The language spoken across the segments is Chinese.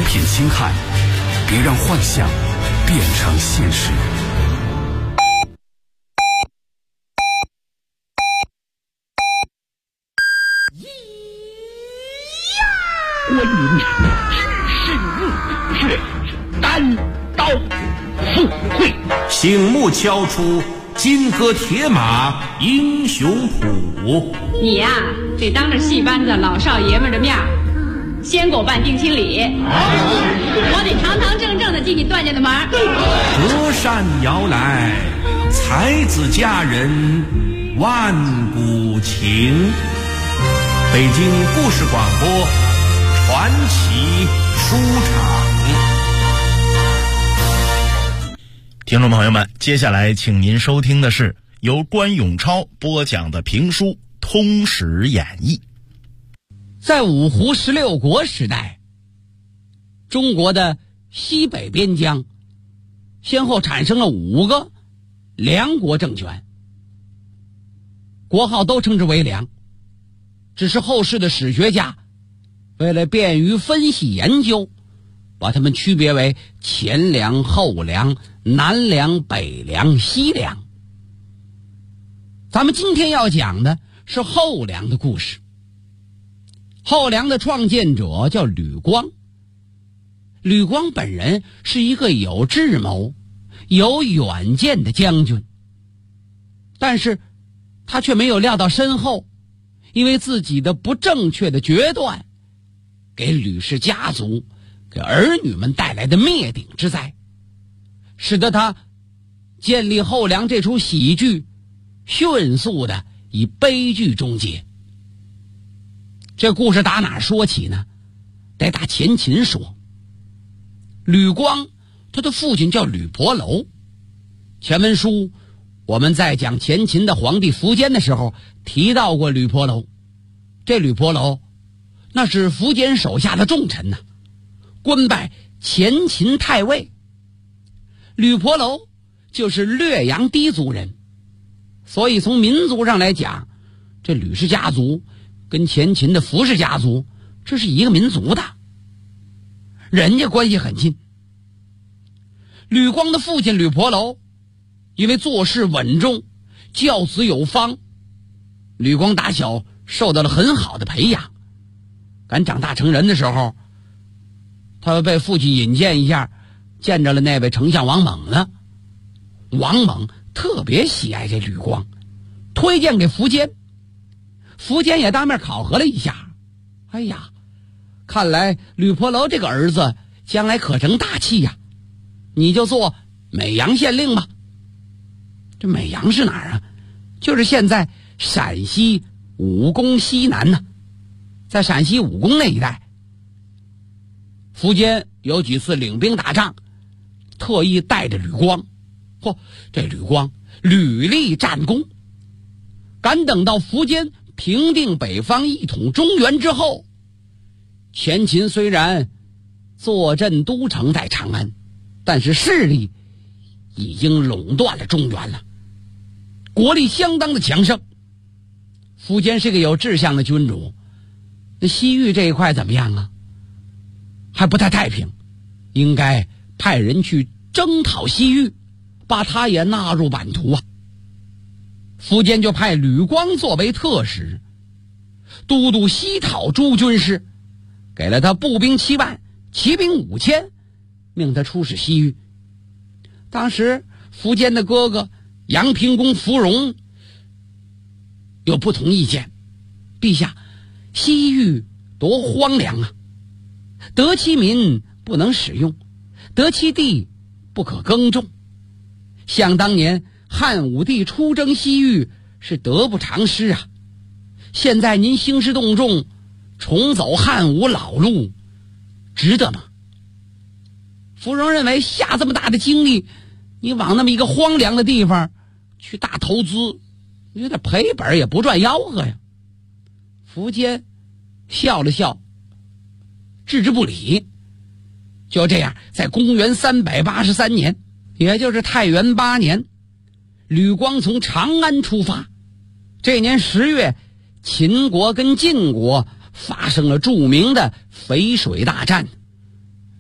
品侵害，别让幻想变成现实。 关云只是怒血，单刀赴会， 醒目敲出金戈铁马英雄谱。 你呀，得当着戏班子老少爷们的面先给我办定亲礼，我得堂堂正正的进你段家的门。 隔山摇来，才子佳人万古情。北京故事广播传奇书场。 听众朋友们，接下来请您收听的是由关永超播讲的评书《通史演义》。 在五胡16国时代，中国的西北边疆先后产生了5个梁国政权，国号都称之为梁，只是后世的史学家为了便于分析研究，把它们区别为前梁、后梁、南梁、北梁、西梁。咱们今天要讲的是后梁的故事。后梁的创建者叫吕光。吕光本人是一个有智谋、有远见的将军，但是他却没有料到身后因为自己的不正确的决断，给吕氏家族、给儿女们带来的灭顶之灾，使得他建立后梁这出喜剧迅速的以悲剧终结。这故事打哪说起呢？得打前秦说。吕光他的父亲叫吕伯楼，前文书我们在讲前秦的皇帝苻坚的时候提到过吕伯楼。这吕伯楼那是苻坚手下的重臣呢，官拜前秦太尉。吕伯楼就是略阳氐族人，所以从民族上来讲，这吕氏家族跟前秦的苻氏家族这是一个民族的，人家关系很近。吕光的父亲吕伯楼因为做事稳重，教子有方，吕光打小受到了很好的培养。赶长大成人的时候，他被父亲引荐一下，见着了那位丞相王猛呢。王猛特别喜爱这吕光，推荐给苻坚。苻坚也当面考核了一下，哎呀，看来吕伯楼这个儿子将来可成大器呀，你就做美阳县令吧。这美阳是哪儿啊？就是现在陕西武功西南呢，在陕西武功那一带。苻坚有几次领兵打仗，特意带着吕光，这吕光屡立战功。赶等到苻坚平定北方，一统中原之后，前秦虽然坐镇都城在长安，但是势力已经垄断了中原了，国力相当的强盛。苻坚是个有志向的君主，那西域这一块怎么样啊？还不太太平，应该派人去征讨西域，把他也纳入版图啊。苻坚就派吕光作为特使，都督西讨诸军事，给了他步兵7万，骑兵5000，命他出使西域。当时苻坚的哥哥阳平公苻融有不同意见，陛下，西域多荒凉啊，得其民不能使用，得其地不可耕种。想当年汉武帝出征西域是得不偿失啊，现在您兴师动众，重走汉武老路，值得吗？苻融认为下这么大的精力，你往那么一个荒凉的地方去大投资，有点赔本也不赚吆喝呀。苻坚笑了笑，置之不理。就这样，在公元383年，也就是太元8年，吕光从长安出发。这年10月，秦国跟晋国发生了著名的淝水大战。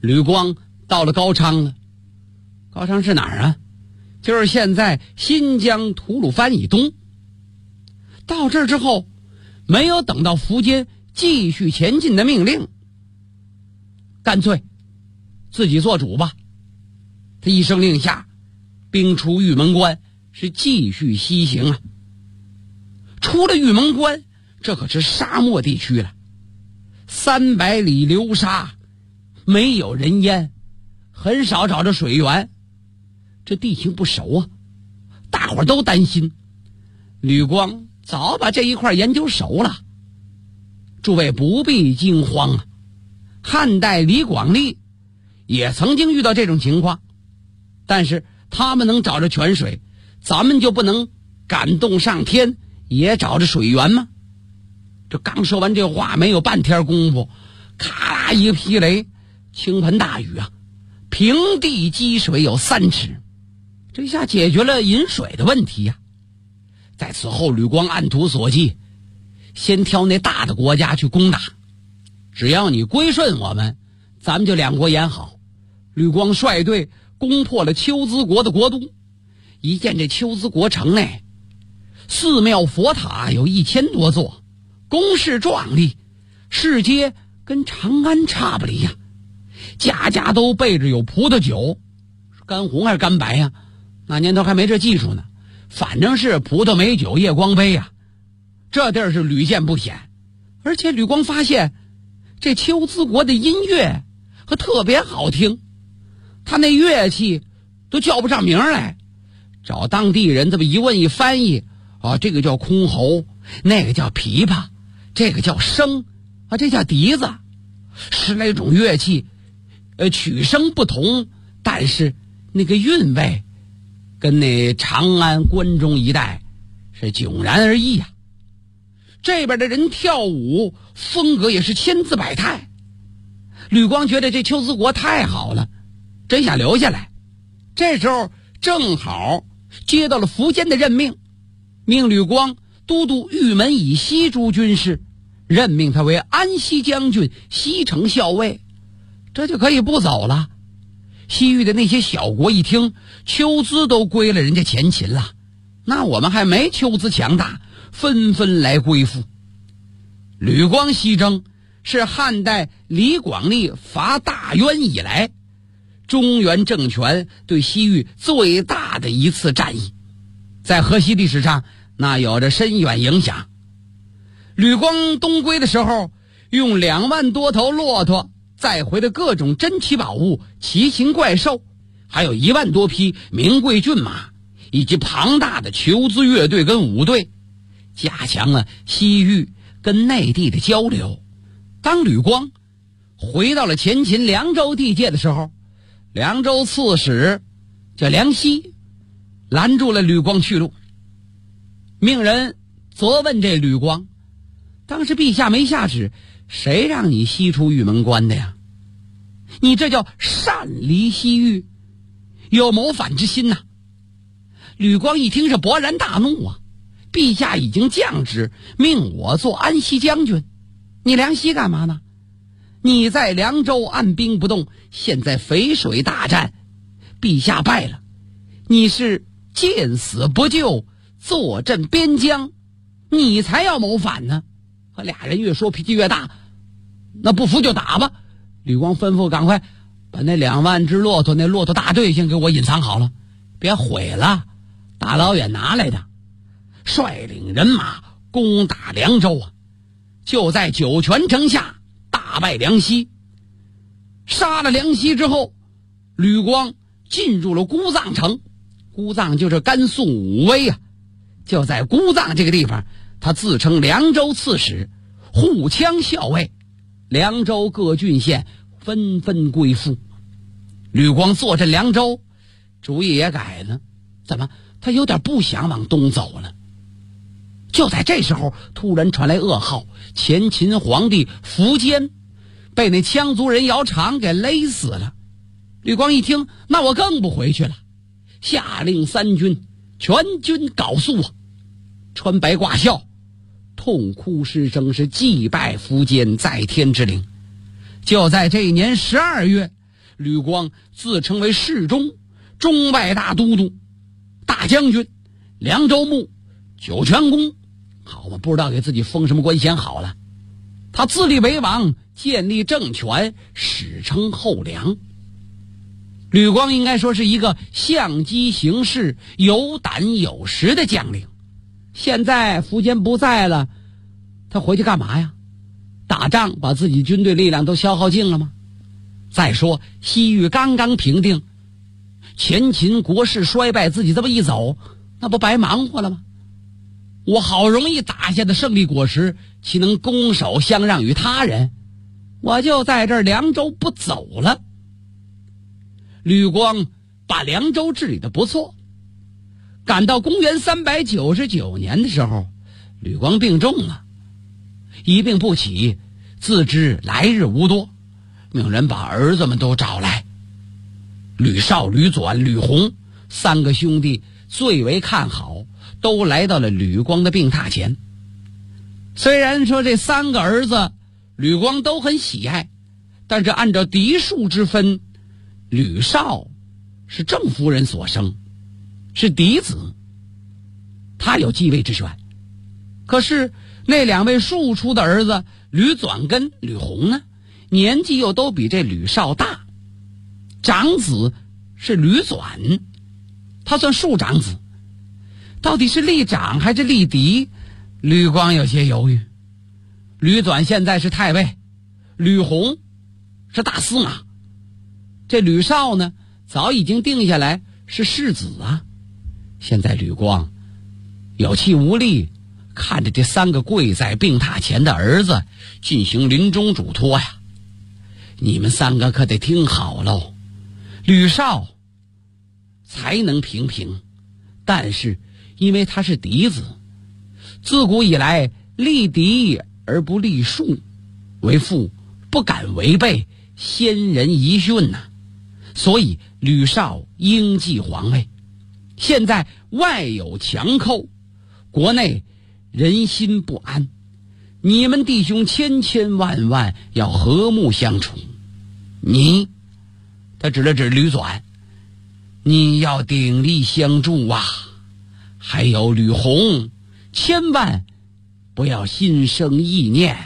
吕光到了高昌了。高昌是哪儿啊？就是现在新疆吐鲁番以东。到这儿之后，没有等到苻坚继续前进的命令，干脆自己做主吧。他一声令下，兵出玉门关，是继续西行啊。出了玉门关，这可是沙漠地区了，300里流沙，没有人烟，很少找着水源，这地形不熟啊，大伙儿都担心。吕光早把这一块研究熟了。诸位不必惊慌啊，汉代李广利也曾经遇到这种情况，但是他们能找着泉水，咱们就不能感动上天也找着水源吗？这刚说完这话，没有半天功夫，咔啦一个霹雷，倾盆大雨啊，平地积水有3尺，这下解决了饮水的问题呀。在此后，吕光按图索骥，先挑那大的国家去攻打，只要你归顺我们，咱们就2国言好。吕光率队攻破了丘兹国的国都，一见这丘兹国城内，寺庙佛塔有1000多座，宫室壮丽，市街跟长安差不离呀，家家都备着有葡萄酒，干红还是干白呀？那年头还没这技术呢，反正是葡萄美酒夜光杯呀。这地儿是屡见不鲜。而且吕光发现这丘兹国的音乐和特别好听，他那乐器都叫不上名来，找当地人这么一问一翻译啊，这个叫箜篌，那个叫琵琶，这个叫笙啊，这叫笛子，10来种乐器，曲声不同，但是那个韵味跟那长安关中一带是迥然而异啊。这边的人跳舞风格也是千姿百态。吕光觉得这丘兹国太好了，真想留下来。这时候正好接到了苻坚的任命，命吕光都督玉门以西诸军事，任命他为安西将军、西城校尉，这就可以不走了。西域的那些小国一听丘兹都归了人家前秦了，那我们还没丘兹强大，纷纷来归附。吕光西征是汉代李广利伐大渊以来中原政权对西域最大的一次战役，在河西历史上那有着深远影响。吕光东归的时候，用2万多头骆驼载回的各种珍奇宝物、奇禽怪兽，还有1万多匹名贵骏马，以及庞大的求资乐队跟舞队，加强了西域跟内地的交流。当吕光回到了前秦凉州地界的时候，凉州刺史叫梁奚拦住了吕光去路，命人责问这吕光，当时陛下没下旨，谁让你西出玉门关的呀？你这叫擅离西域，有谋反之心呐。吕光一听是勃然大怒啊，陛下已经降旨命我做安西将军，你梁奚干嘛呢？你在凉州按兵不动，现在淝水大战，陛下败了，你是见死不救，坐镇边疆，你才要谋反呢。和俩人越说脾气越大，那不服就打吧。吕光吩咐赶快把那2万只骆驼，那骆驼大队先给我隐藏好了，别毁了，大老远拿来的。率领人马攻打凉州啊，就在酒泉城下大败梁奚。杀了梁奚之后，吕光进入了姑臧城，姑臧就是甘肃武威啊。就在姑臧这个地方，他自称凉州刺史、护羌校尉，凉州各郡县纷纷归附。吕光坐镇凉州，主意也改了，怎么他有点不想往东走了。就在这时候，突然传来噩耗，前秦皇帝苻坚被那羌族人姚苌给勒死了。吕光一听，那我更不回去了，下令3军全军缟肃啊，穿白挂孝，痛哭失声，是祭拜苻坚在天之灵。就在这一年12月， 吕光自称为侍中、中外大都督、大将军、凉州牧、九泉公，好嘛，不知道给自己封什么官衔好了。他自立为王，建立政权，史称后梁。吕光应该说是一个相机行事、有胆有识的将领。现在苻坚不在了，他回去干嘛呀？打仗把自己军队力量都消耗尽了吗？再说西域刚刚平定，前秦国势衰败，自己这么一走，那不白忙活了吗？我好容易打下的胜利果实，岂能拱手相让于他人？我就在这儿凉州不走了。吕光把凉州治理得不错。赶到公元399年的时候，吕光病重了，一病不起，自知来日无多，命人把儿子们都找来。吕绍、吕纂、吕弘三个兄弟最为看好，都来到了吕光的病榻前。虽然说这三个儿子吕光都很喜爱，但是按照嫡庶之分，吕绍是郑夫人所生，是嫡子，他有继位之权。可是那两位庶出的儿子吕纂跟吕弘呢，年纪又都比这吕绍大。长子是吕纂，他算庶长子，到底是立长还是立嫡，吕光有些犹豫。吕纂现在是太尉，吕弘是大司马，这吕绍呢早已经定下来是世子啊。现在吕光有气无力，看着这三个跪在病榻前的儿子进行临终嘱托呀。你们三个可得听好喽，吕绍才能平平，但是因为他是嫡子，自古以来立嫡而不立庶，为父不敢违背先人遗训呐，所以吕绍应继皇位。现在外有强寇，国内人心不安，你们弟兄千千万万要和睦相处。你，他指了指吕纂，你要鼎力相助啊。还有吕弘，千万不要心生意念。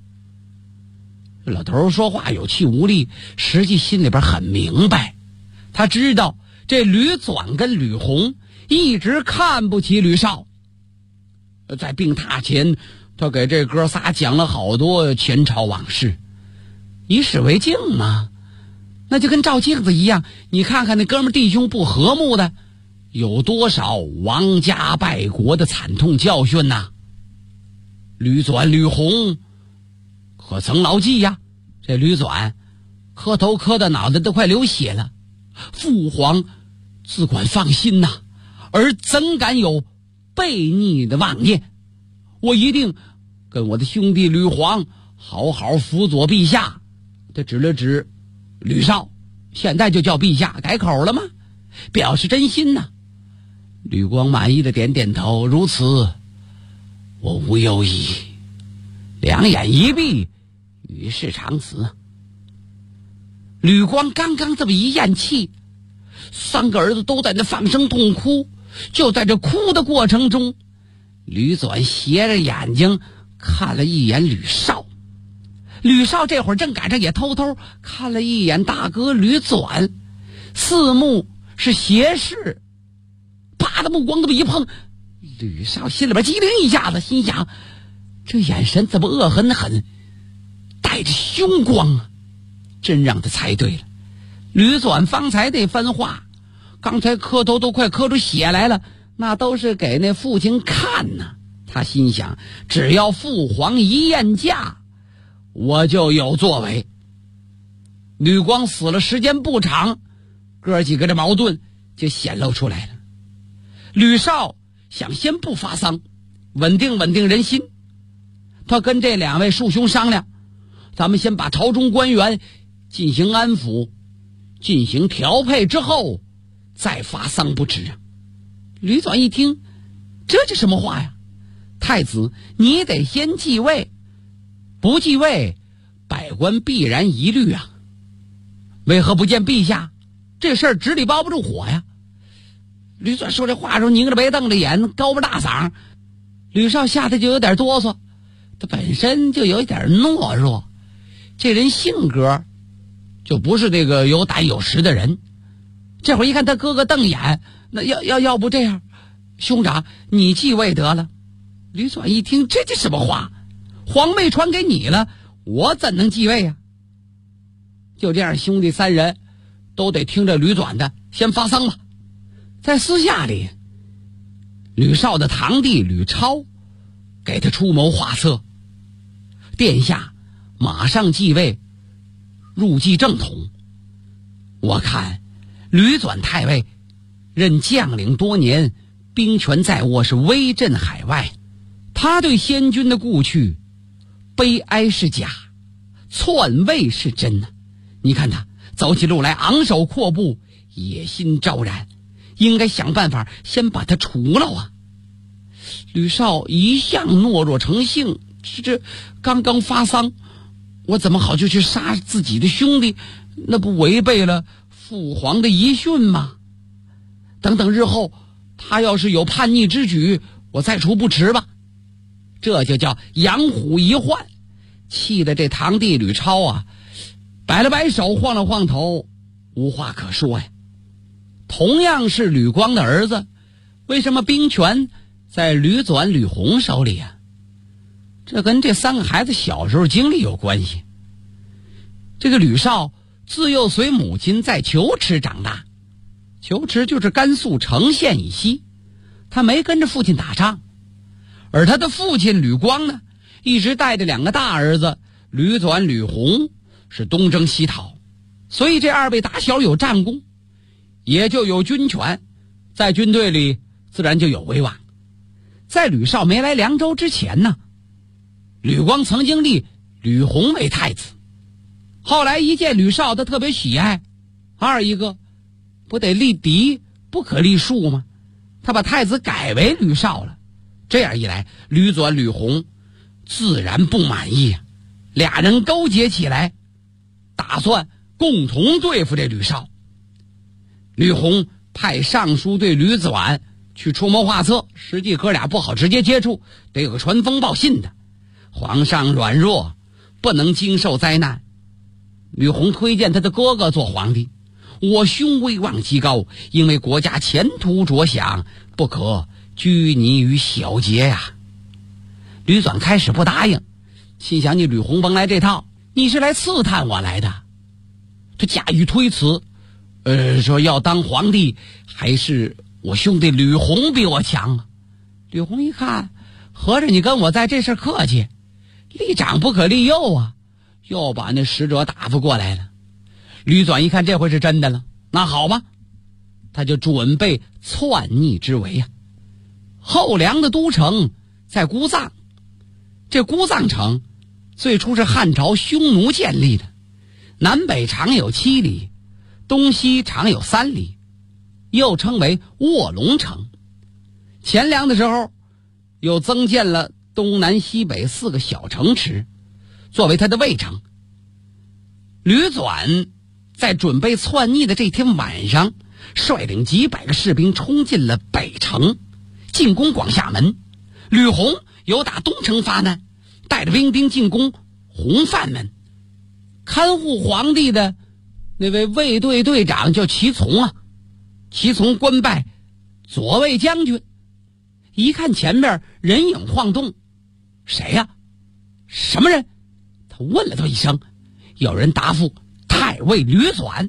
老头说话有气无力，实际心里边很明白，他知道这吕纂跟吕弘一直看不起吕绍。在病榻前，他给这哥仨讲了好多前朝往事，以史为镜嘛，那就跟照镜子一样。你看看那哥们弟兄不和睦的，有多少亡家败国的惨痛教训呐？吕纂、吕弘可曾牢记呀？这吕纂磕头磕的脑袋都快流血了，父皇自管放心呐，儿怎敢有悖逆的妄念？我一定跟我的兄弟吕皇好好辅佐陛下。他指了指吕绍，现在就叫陛下，改口了吗？表示真心呐。吕光满意的点点头，如此我无忧矣。两眼一闭，与世长辞。吕光刚刚这么一咽气，三个儿子都在那放声痛哭。就在这哭的过程中，吕纂斜着眼睛看了一眼吕绍，吕绍这会儿正赶上也偷偷看了一眼大哥吕纂，四目是斜视，啪的目光这么一碰，吕绍心里边机灵一下子，心想这眼神怎么恶狠狠，带着凶光啊，真让他猜对了。吕纂方才那番话，刚才磕头都快磕出血来了，那都是给那父亲看呢。他心想，只要父皇一验驾，我就有作为。吕光死了时间不长，哥几个的矛盾就显露出来了。吕绍想先不发丧，稳定稳定人心。他跟这两位庶兄商量，咱们先把朝中官员进行安抚，进行调配之后再发丧不迟啊。吕纂一听，这是什么话呀？太子你得先继位，不继位百官必然疑虑啊。 为何不见陛下？这事儿纸里包不住火呀。吕转说这话的时候拧着白瞪着眼，高不大嗓。吕少吓得就有点哆嗦，他本身就有点懦弱，这人性格就不是那个有胆有识的人。这会儿一看他哥哥瞪眼，那要不这样，兄长你继位得了。吕转一听，这什么话？皇位传给你了，我怎能继位啊？就这样，兄弟三人都得听着吕转的，先发丧吧。在私下里，吕绍的堂弟吕超给他出谋划策，殿下马上继位，入继正统。我看吕转太尉任将领多年，兵权在握，是威震海外。他对先君的故去，悲哀是假，篡位是真呢。你看他走起路来昂首阔步，野心昭然，应该想办法先把他除了啊。吕绍一向懦弱成性，这刚刚发丧，我怎么好就去杀自己的兄弟？那不违背了父皇的遗训吗？等等日后他要是有叛逆之举，我再除不迟吧。这就叫养虎一患。气得这堂弟吕超啊，摆了摆手，晃了晃头，无话可说呀。同样是吕光的儿子，为什么兵权在吕转、吕红手里啊？这跟这三个孩子小时候经历有关系。这个吕绍自幼随母亲在求池长大，求池就是甘肃成县以西，他没跟着父亲打仗。而他的父亲吕光呢，一直带着两个大儿子吕转、吕红是东征西讨，所以这二位打小有战功，也就有军权，在军队里自然就有威望。在吕绍没来凉州之前呢，吕光曾经立吕红为太子，后来一见吕绍他特别喜爱，二一个不得立嫡不可立庶吗？他把太子改为吕绍了。这样一来，吕转、吕红自然不满意啊，俩人勾结起来，打算共同对付这吕绍。吕红派尚书对吕转去出谋划策，实际哥俩不好直接接触，得有个传风报信的。皇上软弱，不能经受灾难。吕红推荐他的哥哥做皇帝，我兄威望极高，因为国家前途着想，不可拘泥于小节呀。吕转开始不答应，心想你吕红甭来这套，你是来刺探我来的。他假语推辞，说要当皇帝还是我兄弟吕红比我强啊。吕红一看，合着你跟我在这事客气，立长不可立幼啊，又把那使者打发过来了。吕转一看这回是真的了，那好吧，他就准备篡逆之为啊。后梁的都城在姑臧，这姑臧城最初是汉朝匈奴建立的，南北长有7里，东西长有3里，又称为卧龙城。前梁的时候又增建了东南西北4个小城池，作为他的卫城。吕转在准备篡逆的这天晚上，率领几百个士兵冲进了北城，进攻广厦门。吕红由打东城发难，带着兵丁进攻红范门。看护皇帝的那位卫队队长叫齐从啊，齐从官拜左卫将军。一看前面人影晃动，谁呀？什么人？他问了他一声，有人答复太尉吕转。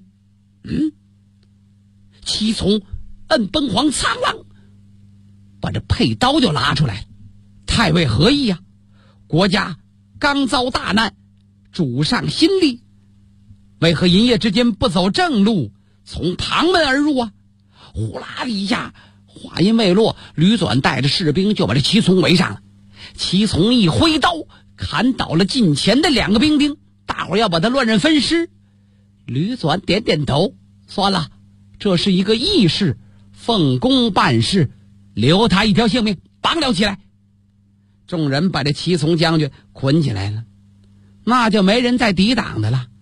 齐从摁崩黄苍狼，把这佩刀就拉出来。太尉何意呀？国家刚遭大难，主上心力，为何一夜之间不走正路，从旁门而入啊？呼啦的一下，话音未落，吕转带着士兵就把这齐从围上了。齐从一挥刀砍倒了近前的2个兵丁，大伙要把他乱刃分尸。吕转点点头，算了，这是一个义士，奉公办事，留他一条性命，绑了起来。众人把这齐从将军捆起来了，那就没人再抵挡的了。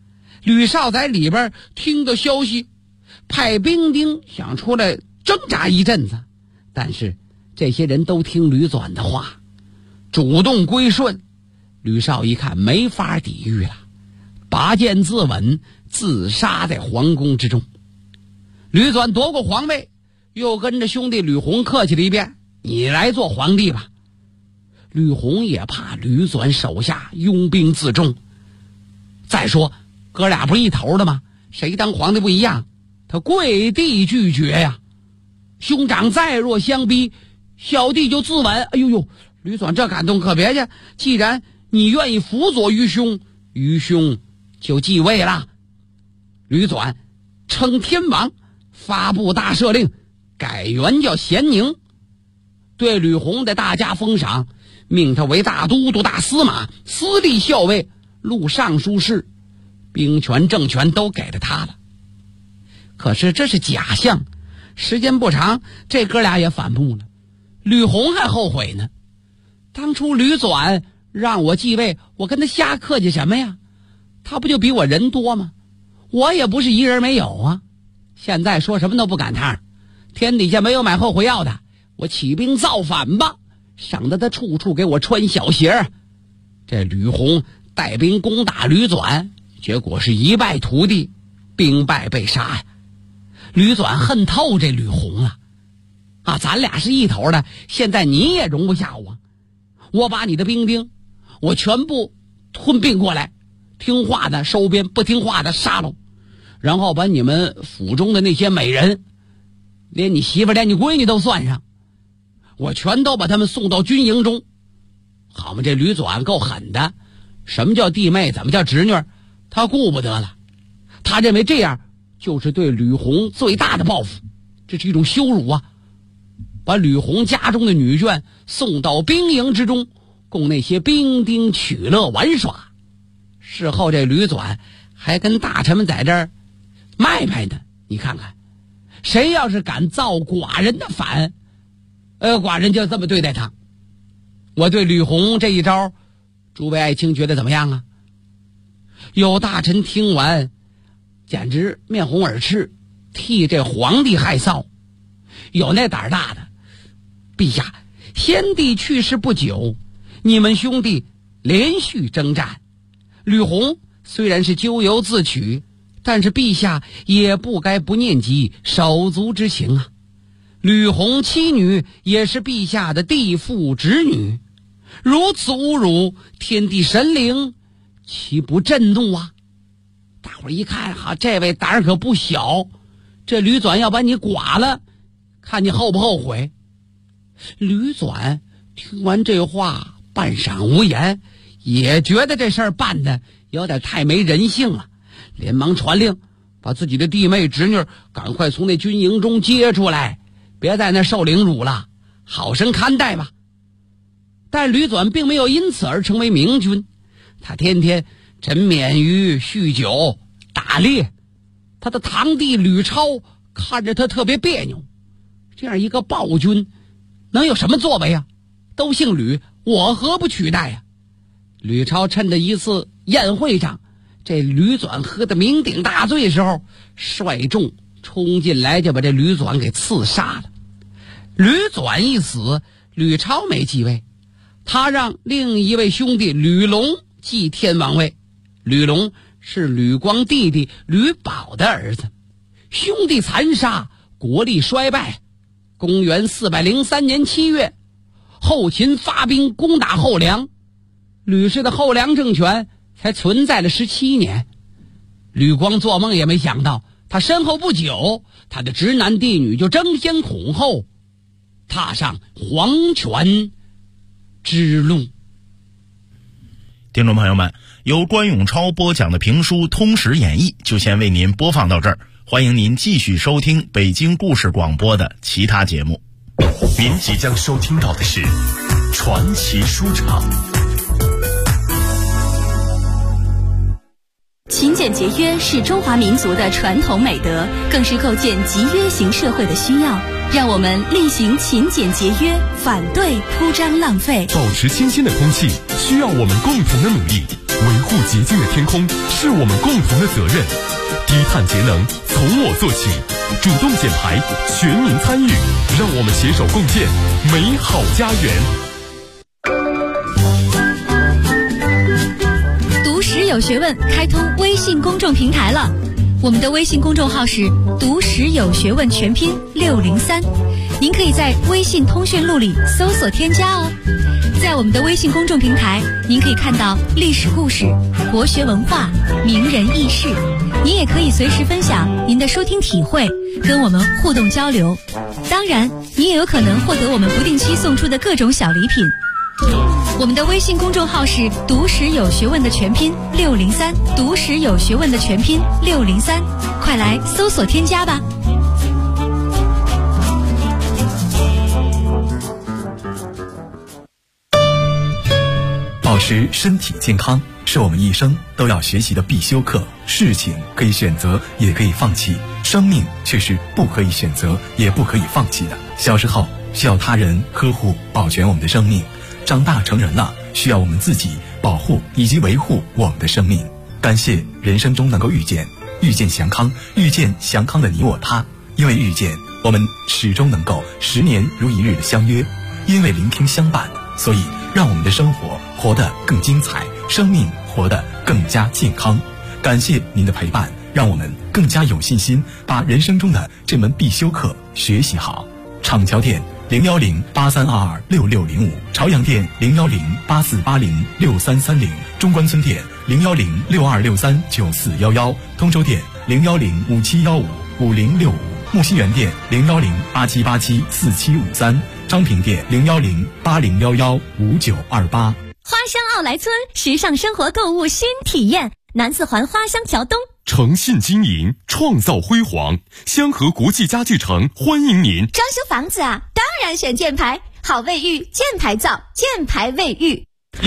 吕少在里边听到消息，派兵丁想出来挣扎一阵子，但是这些人都听吕纂的话，主动归顺。吕少一看没法抵御了，拔剑自刎，自杀在皇宫之中。吕纂夺过皇位，又跟着兄弟吕弘客气了一遍，你来做皇帝吧。吕弘也怕吕纂手下拥兵自重，再说哥俩不是一头的吗？谁当皇帝不一样，他跪地拒绝呀。兄长再若相逼，小弟就自刎。哎呦呦，吕纂这感动可别去，既然你愿意辅佐于兄，于兄就继位了。吕纂称天王，发布大赦令，改元叫咸宁，对吕弘的大加封赏，命他为大都督、大司马、司隶校尉、录尚书事，兵权政权都给了他了。可是这是假象，时间不长，这哥俩也反目了。吕弘还后悔呢，当初吕纂让我继位，我跟他瞎客气什么呀？他不就比我人多吗？我也不是一人没有啊。现在说什么都不赶趟，天底下没有买后悔药的，我起兵造反吧，省得他处处给我穿小鞋。这吕弘带兵攻打吕纂，结果是一败涂地，兵败被杀呀。吕纂恨透这吕弘了啊！咱俩是一头的，现在你也容不下我，我把你的兵丁我全部吞并过来，听话的收编，不听话的杀喽。然后把你们府中的那些美人，连你媳妇连你闺女都算上，我全都把他们送到军营中。好嘛，这吕纂够狠的，什么叫弟妹，怎么叫侄女，他顾不得了。他认为这样就是对吕弘最大的报复，这是一种羞辱啊！把吕弘家中的女眷送到兵营之中，供那些兵丁取乐玩耍。事后这吕纂还跟大臣们在这儿卖卖呢，你看看，谁要是敢造寡人的反，寡人就这么对待他。我对吕弘这一招，诸位爱卿觉得怎么样啊？有大臣听完简直面红耳赤，替这皇帝害臊。有那胆大的，陛下，先帝去世不久，你们兄弟连续征战，吕弘虽然是咎由自取，但是陛下也不该不念及手足之情啊。吕弘妻女也是陛下的弟父侄女，如此侮辱，天地神灵岂不震怒啊？大伙儿一看，好，这位胆儿可不小，这吕纂要把你剐了，看你后不后悔。吕纂听完这话，半晌无言，也觉得这事儿办的有点太没人性了，连忙传令把自己的弟妹侄女赶快从那军营中接出来，别在那受凌辱了，好生看待吧。但吕纂并没有因此而成为明君，他天天沉湎于酗酒打猎，他的堂弟吕超看着他特别别扭。这样一个暴君能有什么作为啊？都姓吕，我何不取代呀？吕超趁着一次宴会上，这吕纂喝得酩酊大醉的时候，率众冲进来就把这吕纂给刺杀了。吕纂一死，吕超没继位，他让另一位兄弟吕龙继天王位。吕龙是吕光弟弟吕宝的儿子。兄弟残杀，国力衰败。公元403年7月，后秦发兵攻打后梁，吕氏的后梁政权才存在了17年。吕光做梦也没想到，他身后不久，他的侄男弟女就争先恐后踏上皇权之路。 听众朋友们，由关永超播讲的评书《通史演义》就先为您播放到这儿，欢迎您继续收听北京故事广播的其他节目。 您即将收听到的是传奇书场。 勤俭节约是中华民族的传统美德，更是构建集约型社会的需要。让我们力行勤俭节约，反对铺张浪费。 保持清新的空气，需要我们共同的努力。 维护洁净的天空是我们共同的责任。低碳节能从我做起，主动减排，全民参与，让我们携手共建美好家园。 读史有学问开通微信公众平台了，我们的微信公众号是读史有学问全拼603，您可以在微信通讯录里搜索添加哦。在我们的微信公众平台，您可以看到历史故事、国学文化、名人轶事，您也可以随时分享您的收听体会，跟我们互动交流。当然，您也有可能获得我们不定期送出的各种小礼品。我们的微信公众号是读史有学问的全拼603，读史有学问的全拼603，快来搜索添加吧。 保持身体健康是我们一生都要学习的必修课。事情可以选择，也可以放弃，生命却是不可以选择，也不可以放弃的。小时候需要他人呵护保全我们的生命，长大成人了需要我们自己保护以及维护我们的生命。感谢人生中能够遇见祥康，遇见祥康的你我他。因为遇见，我们始终能够10年如一日的相约；因为聆听相伴，所以让我们的生活活得更精彩，生命活得更加健康。感谢您的陪伴，让我们更加有信心把人生中的这门必修课学习好。厂桥店01083226605，朝阳店01084806330，中关村店01062639411，通州店01057155065，木樨园店01087874753，张平店01080115928。 花乡奥莱村时尚生活购物新体验，南四环花乡桥东， 诚信经营，创造辉煌。香河国际家具城欢迎您。 装修房子啊，当然选箭牌，好卫浴，箭牌造，箭牌卫浴。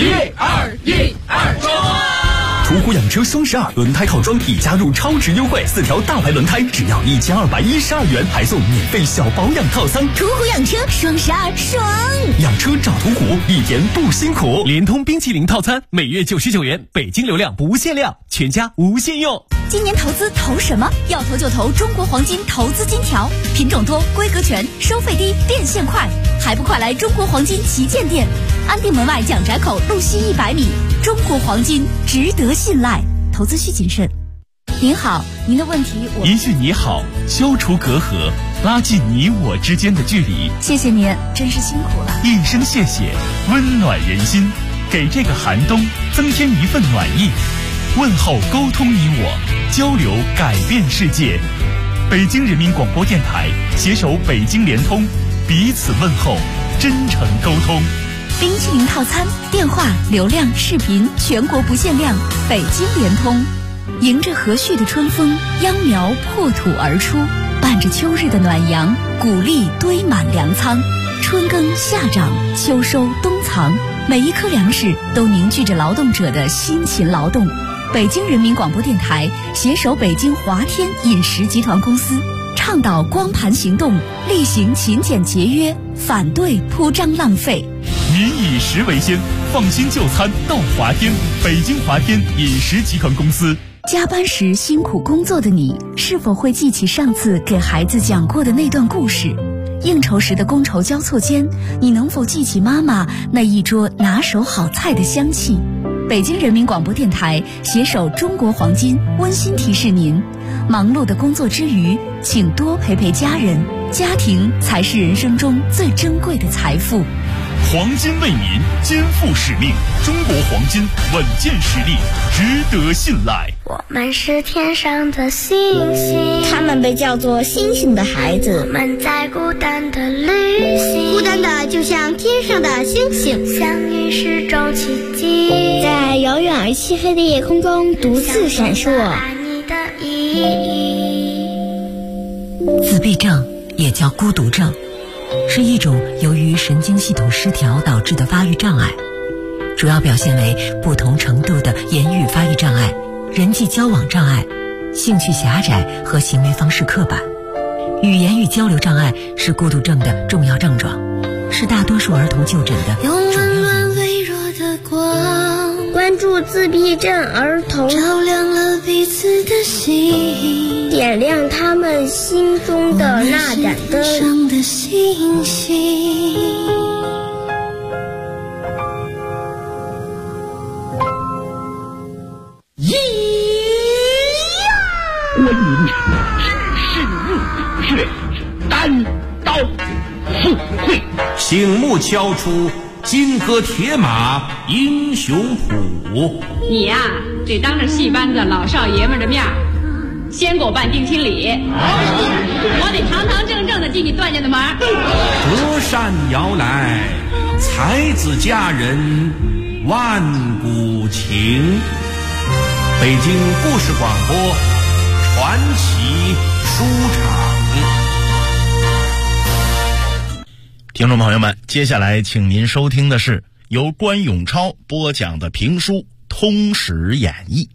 1、2、装！ 途虎养车双12轮胎套装已加入超值优惠，4条大牌轮胎只要1212元，还送免费小保养套餐。 途虎养车双12爽！ 养车找途虎，一点不辛苦。 联通冰淇淋套餐每月99元，北京流量不限量，全家无限用。 今年投资投什么？要投就投中国黄金投资金条，品种多，规格全，收费低，变现快，还不快来中国黄金旗舰店？安定门外蒋宅口路西100米，中国黄金值得信赖，投资需谨慎。您好，您的问题我一句你好，消除隔阂，拉近你我之间的距离。 谢谢您，真是辛苦了。 一声谢谢，温暖人心，给这个寒冬增添一份暖意。问候沟通你我，交流改变世界。北京人民广播电台携手北京联通，彼此问候，真诚沟通。 冰淇淋套餐，电话、流量、视频全国不限量，北京联通。迎着和煦的春风，秧苗破土而出，伴着秋日的暖阳，谷粒堆满粮仓。春耕夏长，秋收冬藏，每一颗粮食都凝聚着劳动者的辛勤劳动。北京人民广播电台携手北京华天饮食集团公司，倡导光盘行动，厉行勤俭节约，反对铺张浪费。 民以食为先，放心就餐到华天，北京华天饮食集团公司。 加班时辛苦工作的你，是否会记起上次给孩子讲过的那段故事？应酬时的觥筹交错间，你能否记起妈妈那一桌拿手好菜的香气？北京人民广播电台携手中国黄金，温馨提示您：忙碌的工作之余，请多陪陪家人，家庭才是人生中最珍贵的财富。 黄金为民，肩负使命，中国黄金稳健实力，值得信赖。 我们是天上的星星， 他们被叫做星星的孩子。 我们在孤单的旅行， 孤单的就像天上的星星， 相遇是种奇迹， 在遥远而漆黑的夜空中独自闪烁。 爱你的意义。 自闭症也叫孤独症，是一种由于神经系统失调导致的发育障碍，主要表现为不同程度的言语发育障碍、人际交往障碍、兴趣狭窄和行为方式刻板。语言与交流障碍是孤独症的重要症状，是大多数儿童就诊的主要原因。 关帮助自闭症儿童， 照亮了彼此的心， 点亮他们心中的那盏灯。 上的星星。 观音智胜日血，单刀赴会， 醒目敲出金戈铁马英雄谱。 你呀，得当着戏班子老少爷们的面先给我办定亲礼，我得堂堂正正的进你段家的门。 隔山遥来，才子佳人万古情。北京故事广播传奇书场。 听众朋友们，接下来请您收听的是由关永超播讲的评书《通史演义》。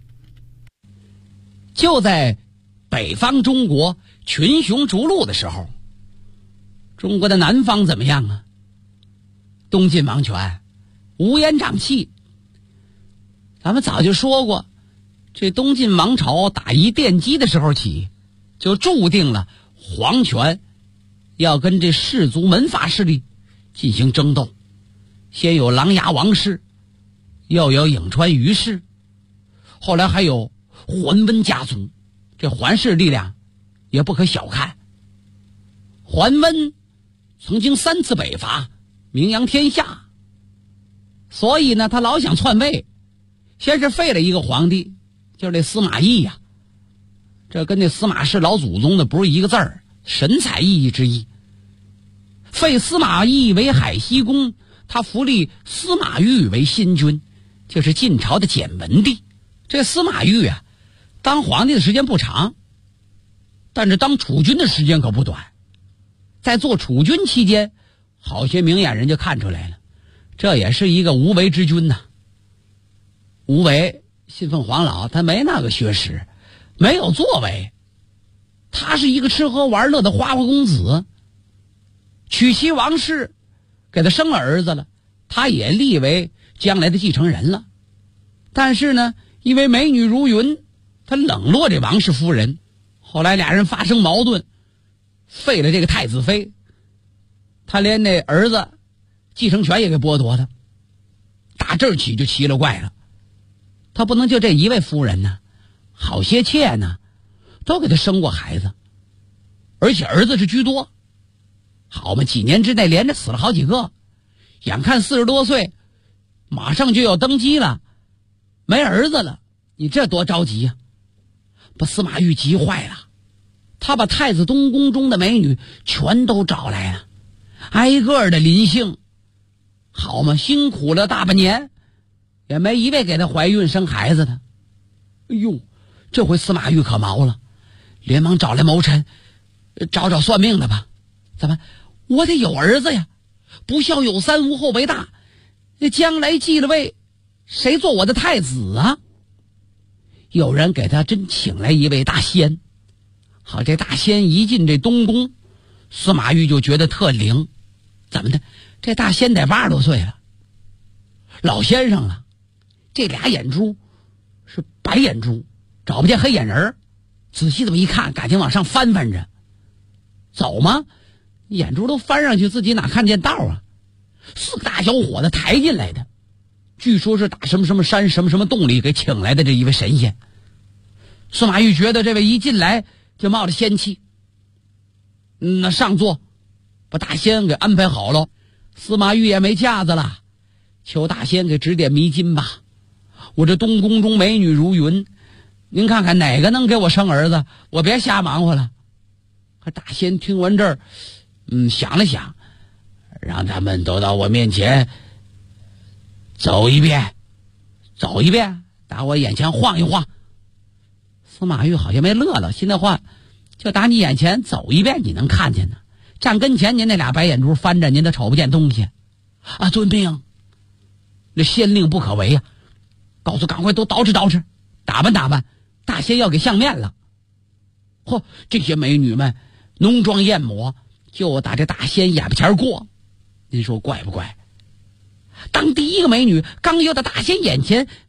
就在北方中国群雄逐鹿的时候，中国的南方怎么样啊？东晋王权乌烟瘴气。咱们早就说过，这东晋王朝打一奠基的时候起，就注定了皇权要跟这氏族门阀势力进行争斗。先有琅琊王氏，又有颍川于氏，后来还有桓温家族。这桓氏力量也不可小看。桓温曾经3次北伐，名扬天下，所以呢，他老想篡位。先是废了一个皇帝，就是这司马懿呀，这跟那司马氏老祖宗的不是一个字儿，神采奕奕之意。废司马懿为海西公，他扶立司马昱为新君，就是晋朝的简文帝。这司马昱啊，当皇帝的时间不长，但是当储君的时间可不短。在做储君期间，好些明眼人就看出来了，这也是一个无为之君呐。无为信奉黄老，他没那个学识，没有作为，他是一个吃喝玩乐的花花公子。娶妻王氏，给他生了儿子了，他也立为将来的继承人了。但是呢，因为美女如云，他冷落这王氏夫人，后来俩人发生矛盾，废了这个太子妃，他连那儿子继承权也给剥夺了。打这儿起就奇了怪了，他不能就这一位夫人呢，好些妾呢都给他生过孩子，而且儿子是居多。好嘛，几年之内连着死了好几个，眼看40多岁马上就要登基了，没儿子了，你这多着急呀！把司马懿急坏了，他把太子东宫中的美女全都找来了，挨个的临幸。好嘛，辛苦了大半年，也没一位给他怀孕生孩子的。哎呦，这回司马懿可毛了，连忙找来谋臣，找算命的吧。怎么，我得有儿子呀，不孝有三，无后为大，将来继了位，谁做我的太子啊？有人给他真请来一位大仙。好，这大仙一进这东宫，司马懿就觉得特灵。怎么的？这大仙得80多岁了，老先生了，这俩眼珠是白眼珠，找不见黑眼人。仔细这么一看，感情往上翻着，走吗？眼珠都翻上去，自己哪看见道啊？4个大小伙子抬进来的，据说是打什么什么山什么什么洞里给请来的这一位神仙。司马懿觉得这位一进来就冒着仙气，那上座，把大仙给安排好了。司马懿也没架子了，求大仙给指点迷津吧。我这东宫中美女如云，您看看哪个能给我生儿子，我别瞎忙活了。可大仙听完这儿，想了想，让他们都到我面前走一遍，打我眼前晃一晃。司马懿好像没乐了，心里话，就打你眼前走一遍，你能看见呢？站跟前，您那俩白眼珠翻着，您都瞅不见东西啊！遵命，那仙令不可违啊！告诉赶快都捯饬，打扮，大仙要给相面了。嚯，这些美女们浓妆艳抹，就打这大仙眼巴前过，您说怪不怪？当第一个美女刚要到大仙眼前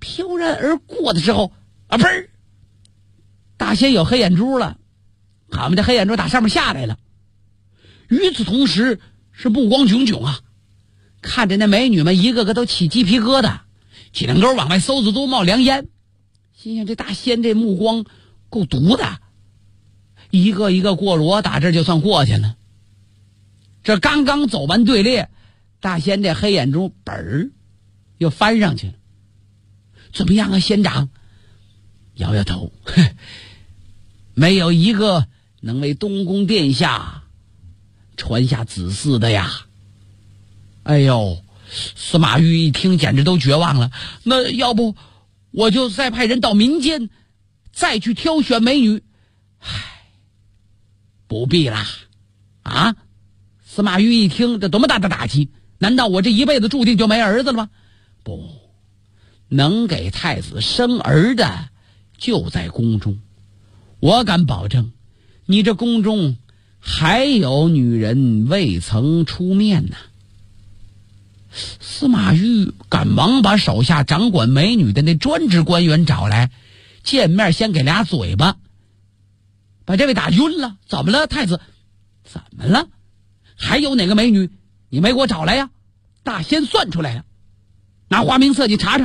飘然而过的时候啊，嘣！大仙有黑眼珠了，好嘛，这黑眼珠打上面下来了。与此同时，是目光炯炯啊，看着那美女们一个个都起鸡皮疙瘩，脊梁沟往外嗖嗖都冒凉烟。心想这大仙这目光够毒的，一个一个过罗，打这就算过去了。这刚刚走完队列，大仙这黑眼珠本儿又翻上去了。怎么样啊，仙长？摇摇头，没有一个能为东宫殿下传下子嗣的呀。哎呦，司马懿一听简直都绝望了。那要不我就再派人到民间再去挑选美女。唉，不必啦。啊，司马懿一听这多么大的打击，难道我这一辈子注定就没儿子了吗？不，能给太子生儿的就在宫中，我敢保证你这宫中还有女人未曾出面呢。司马懿赶忙把手下掌管美女的那专职官员找来，见面先给俩嘴巴，把这位打晕了。怎么了，太子？怎么了？还有哪个美女你没给我找来呀？大仙算出来了，拿花名册你查查。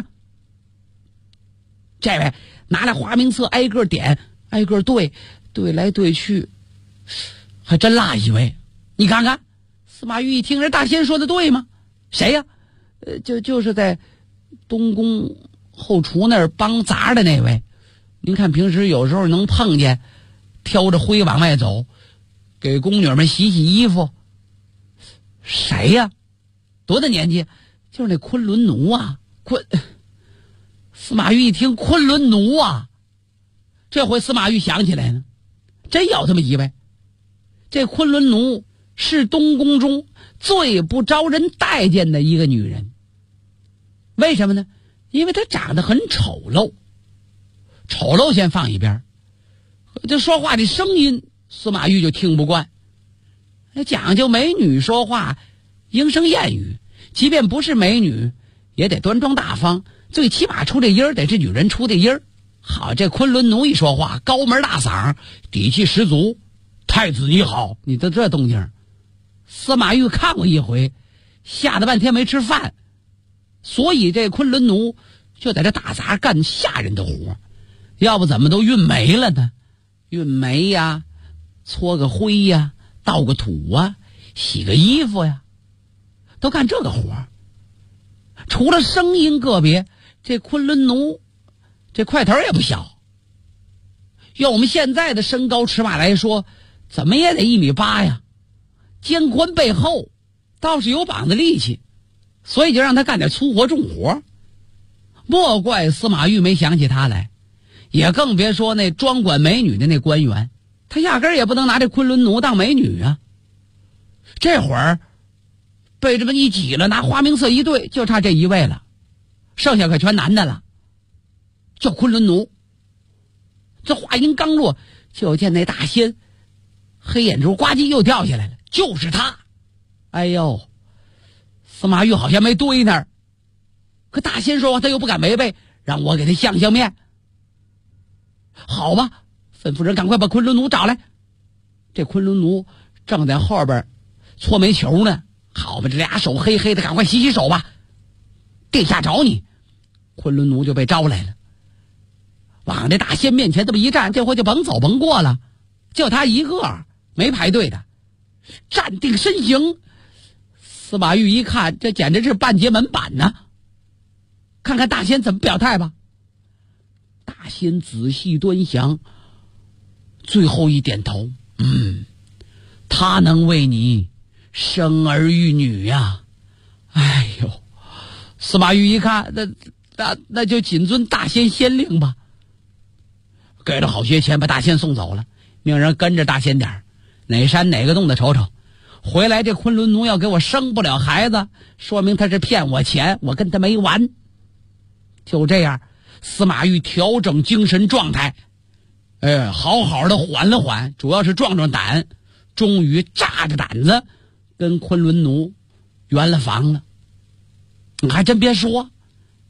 这位拿来花名册挨个点，挨个对来对去，还真落一位。你看看，司马懿一听，人大仙说的对吗？谁呀？就是在东宫后厨那儿帮杂的那位。您看平时有时候能碰见，挑着灰往外走，给宫女们洗洗衣服。谁呀？多大年纪？就是那昆仑奴啊！司马懿一听昆仑奴啊，这回司马懿想起来呢，真有这么一位。这昆仑奴是东宫中最不招人待见的一个女人。为什么呢？因为她长得很丑陋。丑陋先放一边，这说话的声音司马懿就听不惯。讲究美女说话莺声燕语，即便不是美女也得端庄大方，最起码出这音儿得是女人出的音儿。好，这昆仑奴一说话高门大嗓，底气十足。太子你好，你的这动静，司马懿看过一回，吓得半天没吃饭。所以这昆仑奴就在这打杂干下人的活，要不怎么都运煤了呢？运煤呀，搓个灰呀，倒个土啊，洗个衣服呀，都干这个活。除了声音个别，这昆仑奴这块头也不小。用我们现在的身高尺码来说，怎么也得1.8米呀。肩宽背厚，倒是有膀子力气，所以就让他干点粗活重活。莫怪司马懿没想起他来，也更别说那专管美女的那官员，他压根儿也不能拿这昆仑奴当美女啊。这会儿被这么一挤了，拿花名册一对，就差这一位了，剩下可全男的了，叫昆仑奴。这话音刚落，就见那大仙黑眼珠呱唧又掉下来了，就是他。哎呦，司马懿好像没对那儿，可大仙说话他又不敢违背，让我给他相面。好吧，吩咐人赶快把昆仑奴找来。这昆仑奴正在后边搓煤球呢。好吧，这俩手黑黑的，赶快洗洗手吧。殿下找你。昆仑奴就被招来了，往这大仙面前这么一站，这回就甭走甭过了，就他一个没排队的，站定身形。司马懿一看，这简直是半截门板呢。看看大仙怎么表态吧。大仙仔细端详，最后一点头，他能为你生儿育女呀。哎呦，司马懿一看，那就谨遵大仙仙令吧。给了好些钱，把大仙送走了，命人跟着大仙点儿，哪山哪个洞的瞅瞅。回来这昆仑奴要给我生不了孩子，说明他是骗我钱，我跟他没完。就这样，司马懿调整精神状态，好好的缓了缓，主要是壮壮胆，终于炸着胆子跟昆仑奴圆了房了。你还真别说，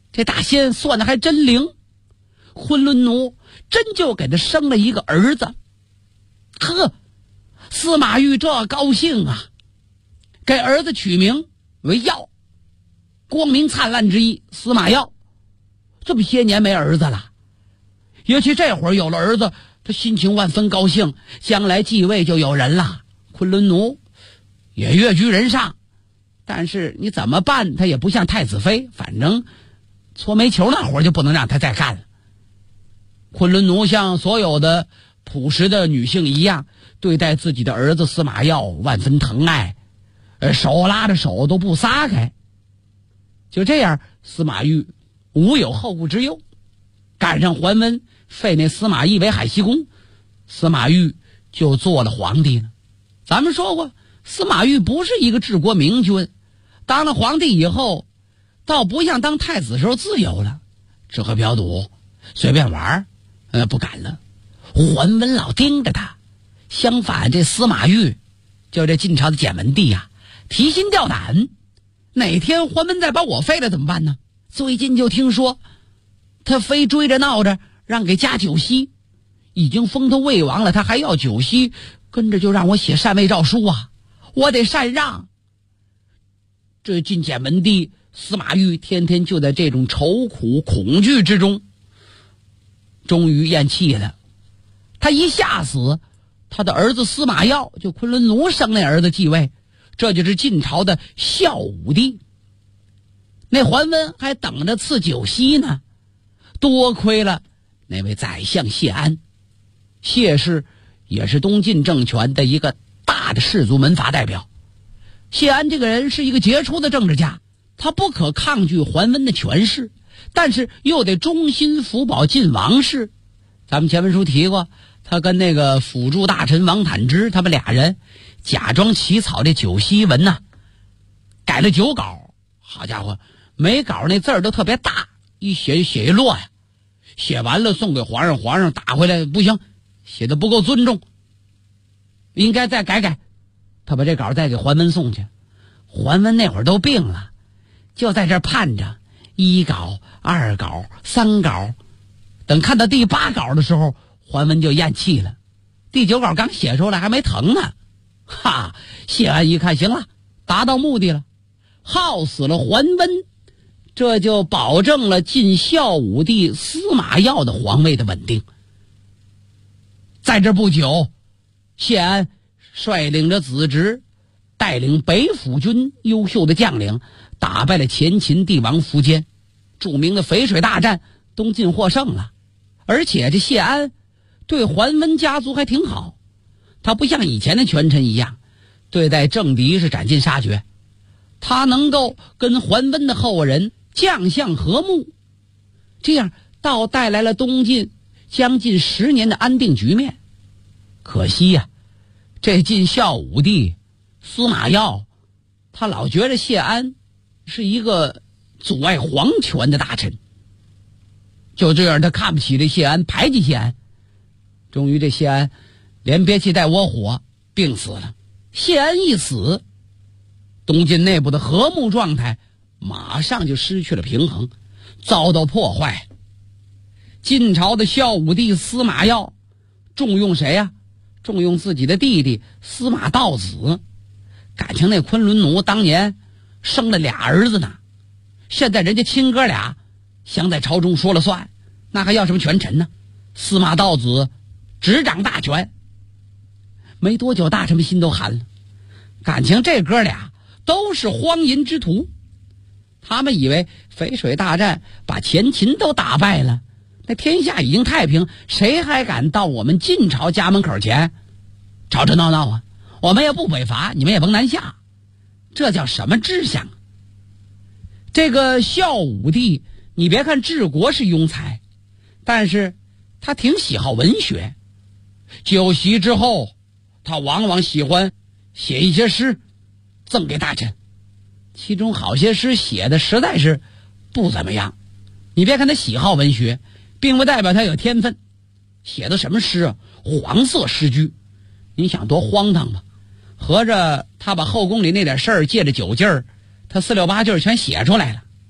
这大仙算的还真灵，昆仑奴真就给他生了一个儿子。呵，司马懿这高兴啊，给儿子取名为耀，光明灿烂之意，司马耀。这么些年没儿子了，尤其这会儿有了儿子，他心情万分高兴，将来继位就有人了。昆仑奴也跃居人上，但是你怎么办他也不像太子妃，反正搓煤球那活就不能让他再干了。昆仑奴像所有的朴实的女性一样，对待自己的儿子司马耀万分疼爱，手拉着手都不撒开。就这样，司马懿无有后顾之忧，赶上桓温废那司马懿为海西公，司马懿就做了皇帝了。咱们说过，司马懿不是一个治国明君，当了皇帝以后，倒不像当太子时候自由了，吃喝嫖赌随便玩，不敢了。桓温老盯着他，相反这司马懿就这晋朝的简文帝呀，提心吊胆，哪天桓温再把我废了怎么办呢？最近就听说他非追着闹着让给加九锡，已经封他魏王了，他还要九锡，跟着就让我写禅位诏书啊，我得禅让。这晋简文帝司马懿天天就在这种愁苦恐惧之中，终于咽气了。他一下死，他的儿子司马曜就昆仑奴生那儿子继位，这就是晋朝的孝武帝。那桓温还等着赐九锡呢，多亏了那位宰相谢安。谢氏也是东晋政权的一个大的氏族门阀代表。谢安这个人是一个杰出的政治家，他不可抗拒桓温的权势，但是又得忠心辅保晋王室。咱们前文书提过，他跟那个辅助大臣王坦之他们俩人假装起草这九锡文呐，改了9稿。好家伙，每稿那字儿都特别大，一写一摞呀。写完了送给皇上，皇上打回来不行，写的不够尊重，应该再改改。他把这稿再给桓温送去。桓温那会儿都病了，就在这盼着1稿、2稿、3稿，等看到第8稿的时候，桓温就咽气了。第9稿刚写出来还没疼呢。哈，谢安一看行了，达到目的了，耗死了桓温，这就保证了晋孝武帝司马曜的皇位的稳定。在这不久，谢安率领着子侄，带领北府军优秀的将领，打败了前秦帝王苻坚，著名的淝水大战，东晋获胜了。而且这谢安对桓温家族还挺好，他不像以前的权臣一样对待政敌是斩尽杀绝，他能够跟桓温的后人将相和睦，这样倒带来了东晋将近10年的安定局面。可惜呀，这晋孝武帝司马曜他老觉得谢安是一个阻碍皇权的大臣，就这样他看不起这谢安，排挤谢安。终于这谢安连憋气带窝火病死了。谢安一死，东晋内部的和睦状态马上就失去了平衡，遭到破坏。晋朝的孝武帝司马曜重用谁呀？重用自己的弟弟司马道子。感情那昆仑奴当年生了俩儿子呢，现在人家亲哥俩想在朝中说了算，那还要什么权臣呢？司马道子执掌大权，没多久大臣们心都寒了，感情这哥俩都是荒淫之徒。他们以为淝水大战把前秦都打败了，那天下已经太平，谁还敢到我们晋朝家门口前吵吵闹闹啊？我们也不北伐，你们也甭南下，这叫什么志向？这个孝武帝，你别看治国是庸才，但是他挺喜好文学。酒席之后，他往往喜欢写一些诗赠给大臣，其中好些诗写的实在是不怎么样。你别看他喜好文学，并不代表他有天分。写的什么诗啊？黄色诗句，你想多荒唐吧？合着他把后宫里那点事儿借着酒劲儿，他4、6、8句全写出来了。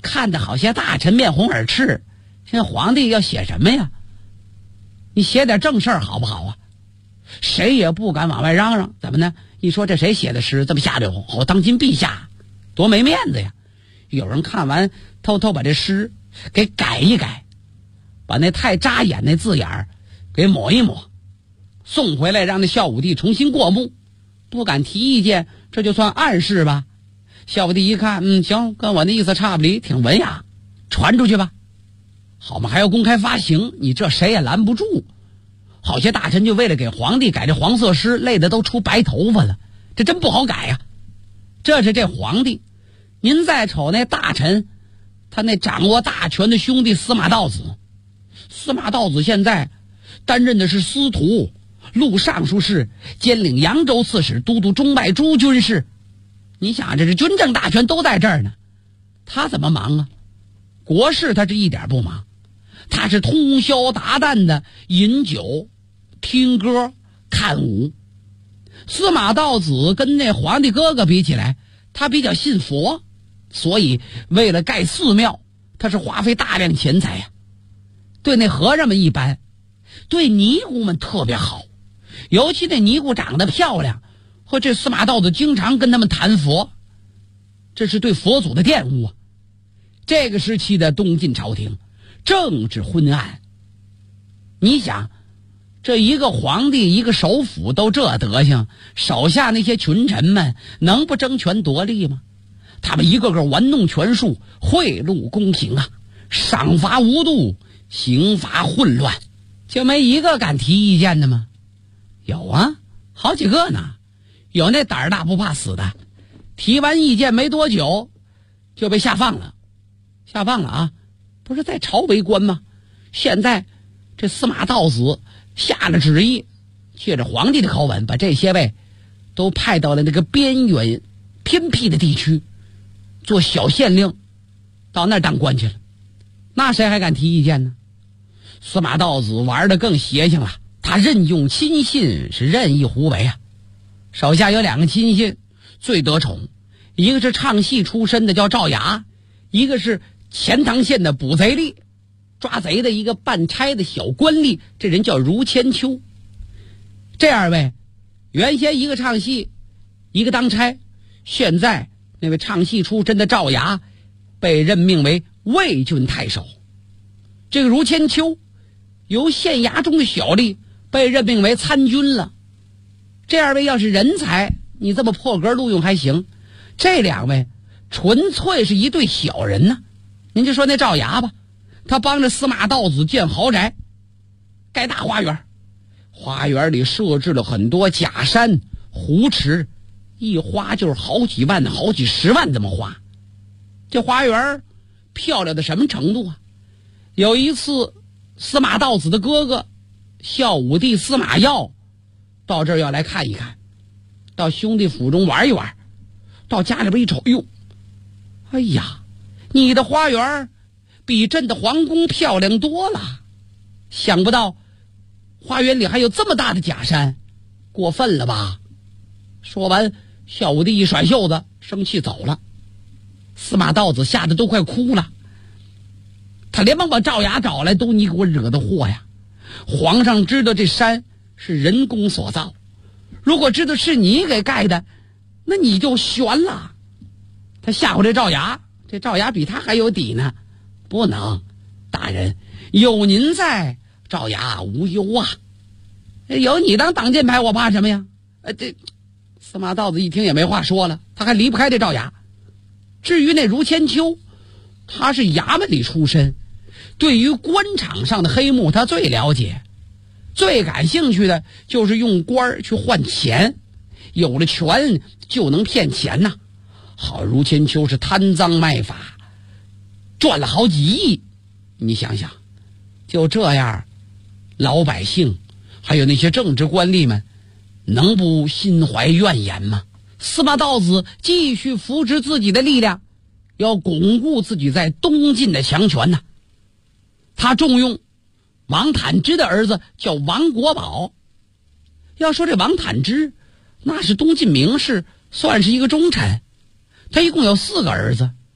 看得好些大臣面红耳赤，现在皇帝要写什么呀？你写点正事儿好不好啊？谁也不敢往外嚷嚷，怎么呢？一说这谁写的诗这么下流，当今陛下多没面子呀。有人看完偷偷把这诗给改一改，把那太扎眼那字眼儿给抹一抹，送回来让那孝武帝重新过目，不敢提意见，这就算暗示吧。孝武帝一看，行，跟我那意思差不离，挺文雅，传出去吧。好嘛，还要公开发行，你这谁也拦不住。好些大臣就为了给皇帝改这黄色诗，累得都出白头发了，这真不好改呀。这是这皇帝，您再瞅那大臣，他那掌握大权的兄弟司马道子。司马道子现在担任的是司徒、录尚书事，兼领扬州刺史，都督中外诸军事。你想，这是军政大权都在这儿呢，他怎么忙啊？国事他是一点不忙，他是通宵达旦的饮酒、听歌、看舞。司马道子跟那皇帝哥哥比起来，他比较信佛，所以为了盖寺庙，他是花费大量钱财呀。对那和尚们一般，对尼姑们特别好，尤其那尼姑长得漂亮，和这司马道子经常跟他们谈佛，这是对佛祖的玷污啊。这个时期的东晋朝廷政治昏暗，你想，这一个皇帝一个首辅都这德行，手下那些群臣们能不争权夺利吗？他们一个个玩弄权术，贿赂公平啊，赏罚无度，刑罚混乱，就没一个敢提意见的吗？有啊，好几个呢。有那胆儿大不怕死的，提完意见没多久就被下放了。下放了啊，不是在朝为官吗？现在这司马道子下了旨意，借着皇帝的口吻，把这些位都派到了那个边远偏僻的地区做小县令，到那儿当官去了。那谁还敢提意见呢？司马道子玩得更邪性了，他任用亲信是任意胡为啊。手下有2个亲信最得宠，一个是唱戏出身的叫赵雅，一个是钱塘县的捕贼吏，抓贼的一个办差的小官吏，这人叫如千秋。这2位原先一个唱戏一个当差，现在那位唱戏出身的赵雅被任命为魏郡太守，这个如千秋由县衙中的小吏被任命为参军了。这2位要是人才，你这么破格录用还行，这2位纯粹是一对小人呢。您就说那赵雅吧，他帮着司马道子建豪宅，盖大花园，花园里设置了很多假山、湖池，一花就是好几万、好几十万这么花。这花园漂亮的什么程度啊？有一次司马道子的哥哥孝武帝司马曜到这儿要来看一看，到兄弟府中玩一玩，到家里边一瞅，哟，哎呀，你的花园比朕的皇宫漂亮多了，想不到花园里还有这么大的假山，过分了吧？说完，孝武帝一甩袖子，生气走了。司马道子吓得都快哭了，他连忙把赵雅找来，都你给我惹的祸呀！皇上知道这山是人工所造，如果知道是你给盖的，那你就悬了。他吓唬这赵雅，这赵雅比他还有底呢。不能，大人有您在，赵雅无忧啊。有你当挡箭牌，我怕什么呀？这司马道子一听也没话说了，他还离不开这赵雅。至于那如千秋，他是衙门里出身，对于官场上的黑幕他最了解，最感兴趣的就是用官去换钱，有了权就能骗钱呐。好，如千秋是贪赃卖法，赚了好几亿。你想想，就这样，老百姓还有那些政治官吏们能不心怀怨言吗？司马道子继续扶持自己的力量，要巩固自己在东晋的强权呐。他重用王坦之的儿子叫王国宝。要说这王坦之，那是东晋名士，算是一个忠臣。他一共有4个儿子，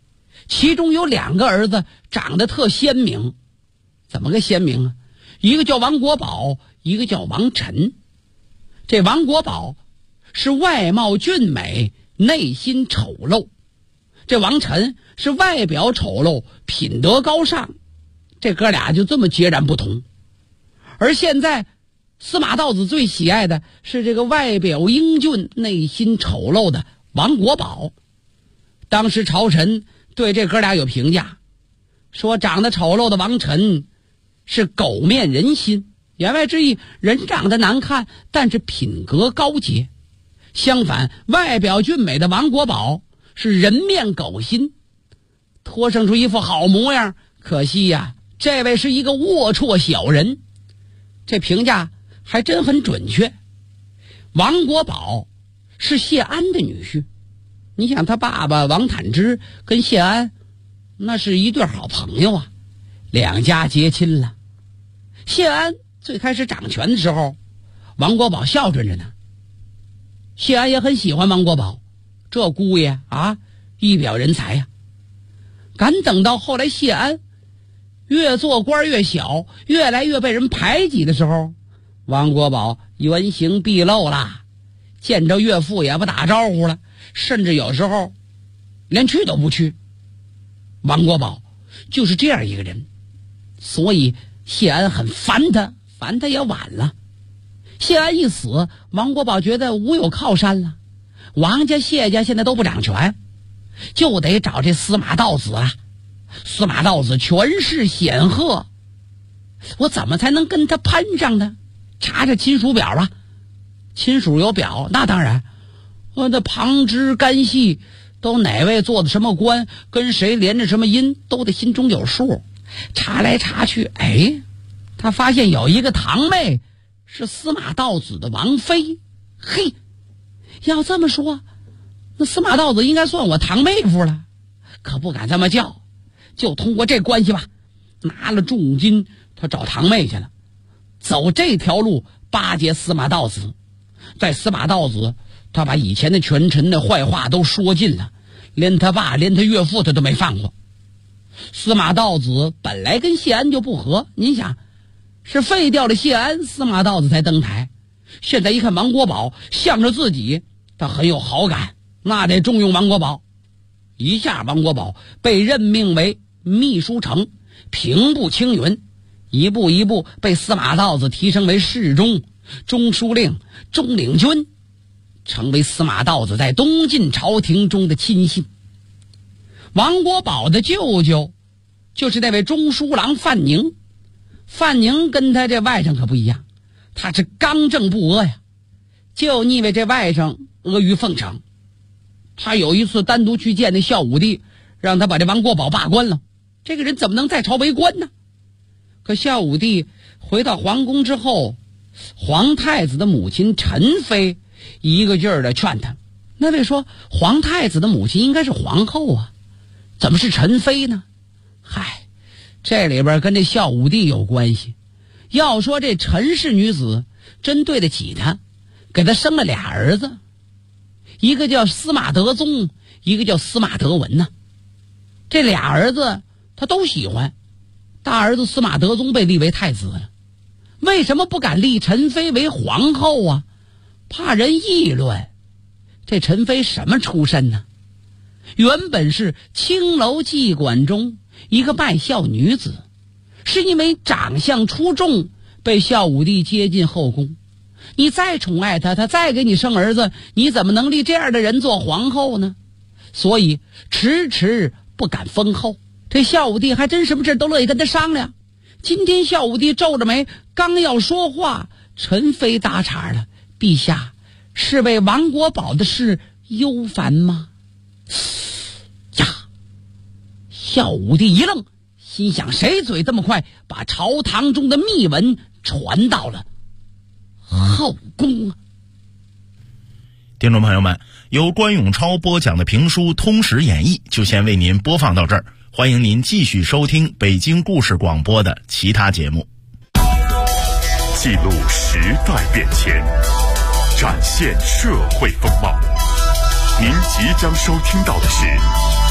其中有2个儿子长得特鲜明。怎么个鲜明啊？一个叫王国宝，一个叫王晨。这王国宝是外貌俊美，内心丑陋；这王晨是外表丑陋，品德高尚。这哥俩就这么截然不同。而现在司马道子最喜爱的是这个外表英俊、内心丑陋的王国宝。当时朝臣对这哥俩有评价，说长得丑陋的王晨是狗面人心，言外之意，人长得难看，但是品格高洁。相反，外表俊美的王国宝是人面狗心，托生出一副好模样。可惜呀，这位是一个龌龊小人。这评价还真很准确。王国宝是谢安的女婿，你想他爸爸王坦之跟谢安那是一对好朋友啊，2家结亲了。谢安最开始掌权的时候，王国宝孝顺着呢。谢安也很喜欢王国宝，这姑爷啊，一表人才呀。敢等到后来谢安越做官越小，越来越被人排挤的时候，王国宝原形毕露了，见着岳父也不打招呼了，甚至有时候连去都不去。王国宝就是这样一个人，所以谢安很烦他，烦他也晚了。谢安一死，王国宝觉得无有靠山了，王家谢家现在都不掌权，就得找这司马道子了。司马道子权势显赫，我怎么才能跟他攀上呢？查查亲属表吧。亲属有表，那当然，我的旁支干系都哪位做的什么官，跟谁连着什么姻，都得心中有数。查来查去，他发现有一个堂妹是司马道子的王妃。嘿，要这么说，那司马道子应该算我堂妹夫了，可不敢这么叫，就通过这关系吧，拿了重金，他找堂妹去了，走这条路巴结司马道子。在司马道子，他把以前的权臣的坏话都说尽了，连他爸连他岳父他都没放过。司马道子本来跟谢安就不和，您想是废掉了谢安，司马道子才登台。现在一看王国宝向着自己，他很有好感，那得重用王国宝。一下王国宝被任命为秘书丞，平步青云，一步一步被司马道子提升为侍中、中书令、中领军，成为司马道子在东晋朝廷中的亲信。王国宝的舅舅就是那位中书郎范宁。范宁跟他这外甥可不一样，他是刚正不阿呀，就腻歪这外甥阿谀奉承。他有一次单独去见那孝武帝，让他把这王国宝罢官了。这个人怎么能在朝为官呢？可孝武帝回到皇宫之后，皇太子的母亲陈妃一个劲儿的劝他。那位说皇太子的母亲应该是皇后啊，怎么是陈妃呢？嗨，这里边跟这孝武帝有关系。要说这陈氏女子真对得起他，给他生了俩儿子，一个叫司马德宗，一个叫司马德文呢。这俩儿子他都喜欢，大儿子司马德宗被立为太子了，为什么不敢立陈妃为皇后啊？怕人议论。这陈妃什么出身呢？原本是青楼妓馆中一个卖笑女子，是因为长相出众被孝武帝接进后宫。你再宠爱她，她再给你生儿子，你怎么能立这样的人做皇后呢？所以迟迟不敢封后。这孝武帝还真什么事都乐意跟他商量。今天孝武帝皱着眉刚要说话，陈妃搭茬了：陛下是为王国宝的事忧烦吗？呀！孝武帝一愣，心想谁嘴这么快，把朝堂中的密文传到了后宫啊！ 听众朋友们，由关永超播讲的评书《通史演义》就先为您播放到这儿，欢迎您继续收听北京故事广播的其他节目。 记录时代变迁，展现社会风貌。您即将收听到的是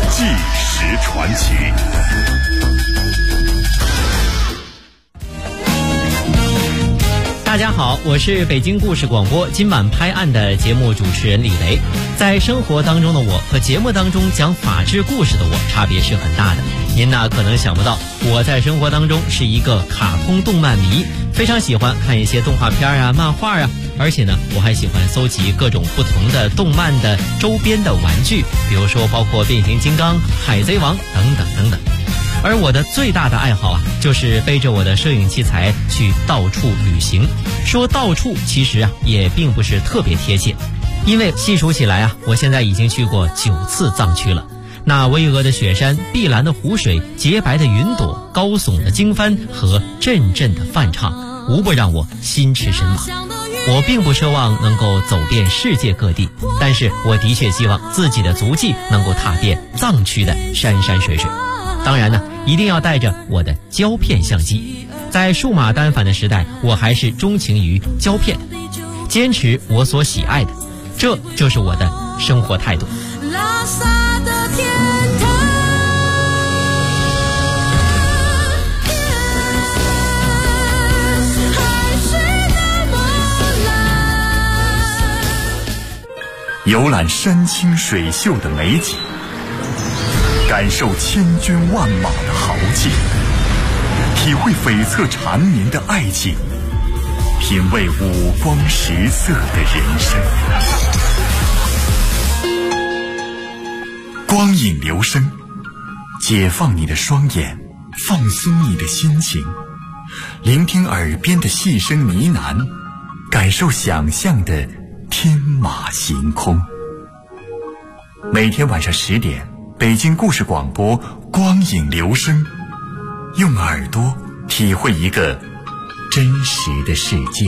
纪实传奇。 大家好，我是北京故事广播今晚拍案的节目主持人李雷。在生活当中的我和节目当中讲法治故事的我差别是很大的。您呢可能想不到，我在生活当中是一个卡通动漫迷，非常喜欢看一些动画片啊、漫画啊，而且呢我还喜欢搜集各种不同的动漫的周边的玩具，比如说包括变形金刚、海贼王等等等等。而我的最大的爱好啊，就是背着我的摄影器材去到处旅行。说到处其实啊也并不是特别贴切，因为细数起来啊，我现在已经去过9次藏区了。那巍峨的雪山、碧蓝的湖水、洁白的云朵、高耸的经幡和阵阵的梵唱，无不让我心驰神往。我并不奢望能够走遍世界各地，但是我的确希望自己的足迹能够踏遍藏区的山山水水。当然呢，一定要带着我的胶片相机。在数码单反的时代，我还是钟情于胶片，坚持我所喜爱的，这就是我的生活态度。拉萨的天堂， 海水那么蓝，游览山清水秀的美景，感受千军万马的豪气，体会悱恻缠绵的爱情，品味五光十色的人生。光影留声，解放你的双眼，放松你的心情，聆听耳边的细声呢喃，感受想象的天马行空。每天晚上10点，北京故事广播光影留声，用耳朵体会一个真实的世界。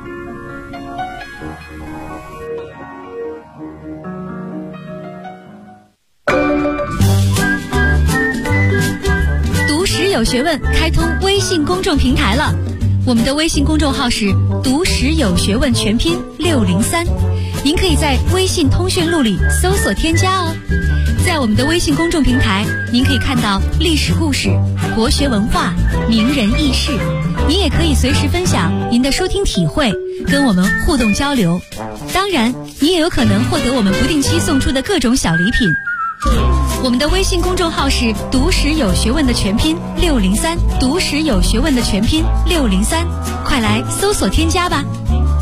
读史有学问开通微信公众平台了，我们的微信公众号是读史有学问全拼603，您可以在微信通讯录里搜索添加哦。在我们的微信公众平台，您可以看到历史故事、国学文化、名人轶事，您也可以随时分享您的收听体会，跟我们互动交流。当然，您也有可能获得我们不定期送出的各种小礼品。我们的微信公众号是读史有学问的全拼603，读史有学问的全拼603，快来搜索添加吧。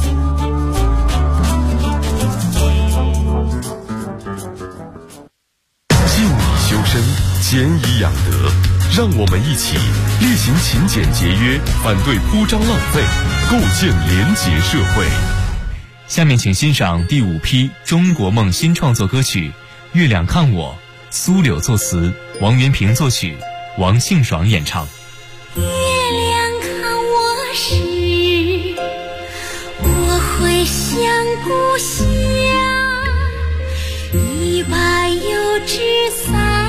俭以养德，让我们一起厉行勤俭节约，反对铺张浪费，构建廉洁社会。 下面请欣赏第5批中国梦新创作歌曲《月亮看我》，苏柳作词，王元平作曲，王庆爽演唱。 月亮看我时，我会想故乡，一把油纸伞